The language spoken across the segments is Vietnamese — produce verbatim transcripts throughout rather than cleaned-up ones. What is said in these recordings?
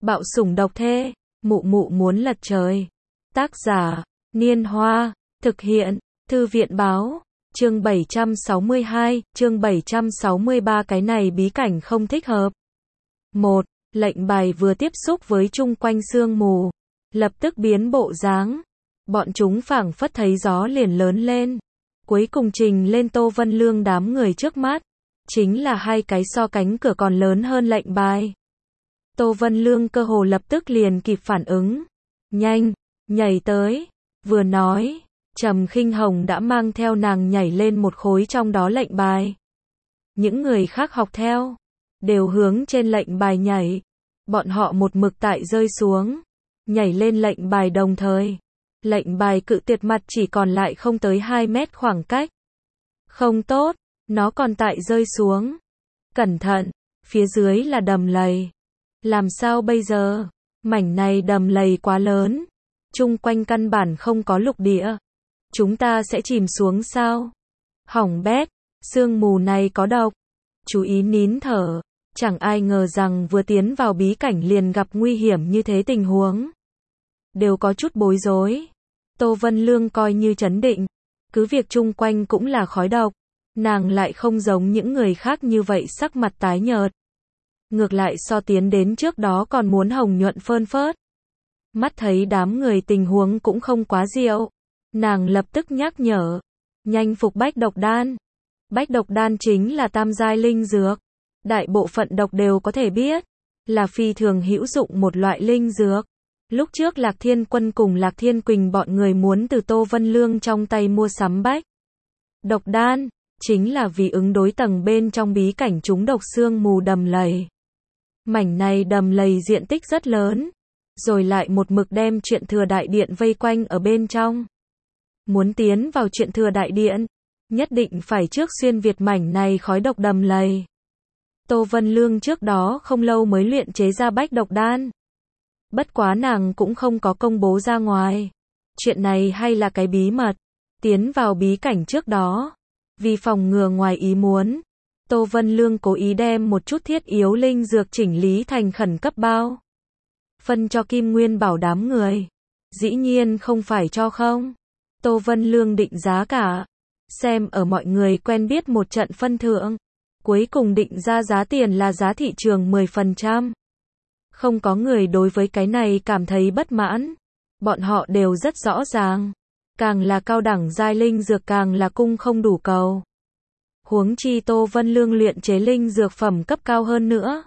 Bạo sủng độc thê, mụ mụ muốn lật trời. Tác giả, Niên Hoa, thực hiện, Thư viện báo, chương bảy trăm sáu mươi hai, chương bảy trăm sáu mươi ba cái này bí cảnh không thích hợp. một. Lệnh bài vừa tiếp xúc với chung quanh sương mù, lập tức biến bộ dáng. Bọn chúng phảng phất thấy gió liền lớn lên. Cuối cùng trình lên Tô Vân Lương đám người trước mắt. Chính là hai cái so cánh cửa còn lớn hơn lệnh bài. Tô Vân Lương cơ hồ lập tức liền kịp phản ứng. Nhanh, nhảy tới. Vừa nói, Trầm Khinh Hồng đã mang theo nàng nhảy lên một khối trong đó lệnh bài. Những người khác học theo, đều hướng trên lệnh bài nhảy. Bọn họ một mực tại rơi xuống, nhảy lên lệnh bài đồng thời. Lệnh bài cự tuyệt mặt chỉ còn lại không tới hai mét khoảng cách. Không tốt, nó còn tại rơi xuống. Cẩn thận, phía dưới là đầm lầy. Làm sao bây giờ? Mảnh này đầm lầy quá lớn. Chung quanh căn bản không có lục địa. Chúng ta sẽ chìm xuống sao? Hỏng bét, sương mù này có độc. Chú ý nín thở. Chẳng ai ngờ rằng vừa tiến vào bí cảnh liền gặp nguy hiểm như thế tình huống. Đều có chút bối rối. Tô Vân Lương coi như trấn định. Cứ việc chung quanh cũng là khói độc. Nàng lại không giống những người khác như vậy sắc mặt tái nhợt. Ngược lại so tiến đến trước đó còn muốn hồng nhuận phơn phớt. Mắt thấy đám người tình huống cũng không quá diệu. Nàng lập tức nhắc nhở. Nhanh phục bách độc đan. Bách độc đan chính là tam giai linh dược. Đại bộ phận độc đều có thể biết. Là phi thường hữu dụng một loại linh dược. Lúc trước Lạc Thiên Quân cùng Lạc Thiên Quỳnh bọn người muốn từ Tô Vân Lương trong tay mua sắm bách độc đan. Chính là vì ứng đối tầng bên trong bí cảnh trúng độc sương mù đầm lầy. Mảnh này đầm lầy diện tích rất lớn. Rồi lại một mực đem Chuyện Thừa Đại Điện vây quanh ở bên trong. Muốn tiến vào Chuyện Thừa Đại Điện, nhất định phải trước xuyên việt mảnh này khói độc đầm lầy. Tô Vân Lương trước đó không lâu mới luyện chế ra bách độc đan. Bất quá nàng cũng không có công bố ra ngoài. Chuyện này hay là cái bí mật. Tiến vào bí cảnh trước đó, vì phòng ngừa ngoài ý muốn, Tô Vân Lương cố ý đem một chút thiết yếu linh dược chỉnh lý thành khẩn cấp bao. Phân cho Kim Nguyên Bảo đám người. Dĩ nhiên không phải cho không. Tô Vân Lương định giá cả. Xem ở mọi người quen biết một trận phân thượng. Cuối cùng định ra giá tiền là giá thị trường mười phần trăm. Không có người đối với cái này cảm thấy bất mãn. Bọn họ đều rất rõ ràng. Càng là cao đẳng giai linh dược càng là cung không đủ cầu. Huống chi Tô Vân Lương luyện chế linh dược phẩm cấp cao hơn nữa.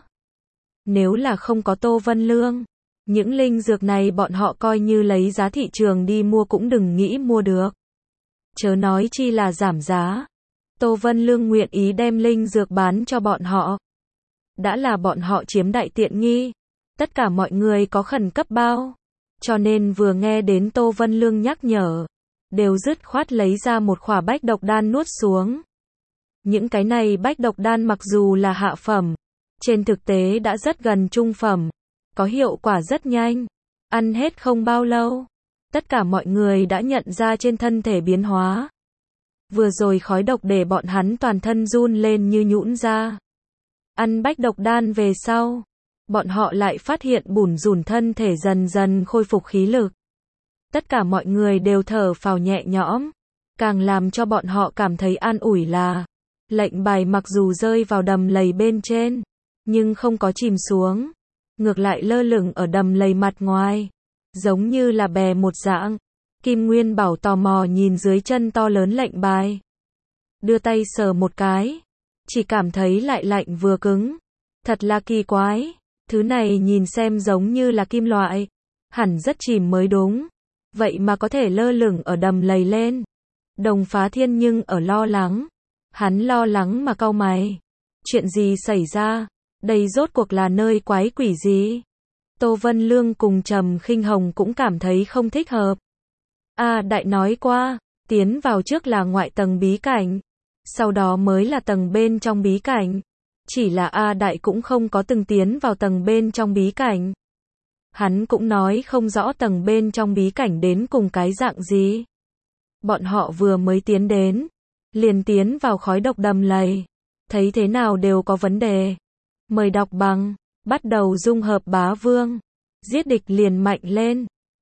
Nếu là không có Tô Vân Lương, những linh dược này bọn họ coi như lấy giá thị trường đi mua cũng đừng nghĩ mua được. Chớ nói chi là giảm giá. Tô Vân Lương nguyện ý đem linh dược bán cho bọn họ. Đã là bọn họ chiếm đại tiện nghi. Tất cả mọi người có khẩn cấp bao. Cho nên vừa nghe đến Tô Vân Lương nhắc nhở, đều dứt khoát lấy ra một khỏa bách độc đan nuốt xuống. Những cái này bách độc đan mặc dù là hạ phẩm, trên thực tế đã rất gần trung phẩm, có hiệu quả rất nhanh. Ăn hết không bao lâu, tất cả mọi người đã nhận ra trên thân thể biến hóa. Vừa rồi khói độc để bọn hắn toàn thân run lên như nhũn ra. Ăn bách độc đan về sau, bọn họ lại phát hiện bủn rủn thân thể dần dần khôi phục khí lực. Tất cả mọi người đều thở phào nhẹ nhõm. Càng làm cho bọn họ cảm thấy an ủi là, lệnh bài mặc dù rơi vào đầm lầy bên trên, nhưng không có chìm xuống. Ngược lại lơ lửng ở đầm lầy mặt ngoài. Giống như là bè một dạng. Kim Nguyên Bảo tò mò nhìn dưới chân to lớn lệnh bài. Đưa tay sờ một cái. Chỉ cảm thấy lại lạnh vừa cứng. Thật là kỳ quái. Thứ này nhìn xem giống như là kim loại. Hẳn rất chìm mới đúng. Vậy mà có thể lơ lửng ở đầm lầy lên. Đồng Phá Thiên nhưng ở lo lắng. Hắn lo lắng mà cau mày. Chuyện gì xảy ra? Đây rốt cuộc là nơi quái quỷ gì? Tô Vân Lương cùng Trầm Khinh Hồng cũng cảm thấy không thích hợp. A Đại nói qua, tiến vào trước là ngoại tầng bí cảnh. Sau đó mới là tầng bên trong bí cảnh. Chỉ là A Đại cũng không có từng tiến vào tầng bên trong bí cảnh. Hắn cũng nói không rõ tầng bên trong bí cảnh đến cùng cái dạng gì. Bọn họ vừa mới tiến đến, liền tiến vào khói độc đầm lầy. Thấy thế nào đều có vấn đề. Mời đọc bằng, bắt đầu dung hợp bá vương. giết địch liền mạnh lên.